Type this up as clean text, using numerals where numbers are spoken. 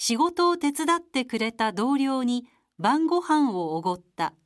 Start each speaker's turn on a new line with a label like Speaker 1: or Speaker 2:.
Speaker 1: 仕事を手伝ってくれた同僚に晩ご飯をおごった。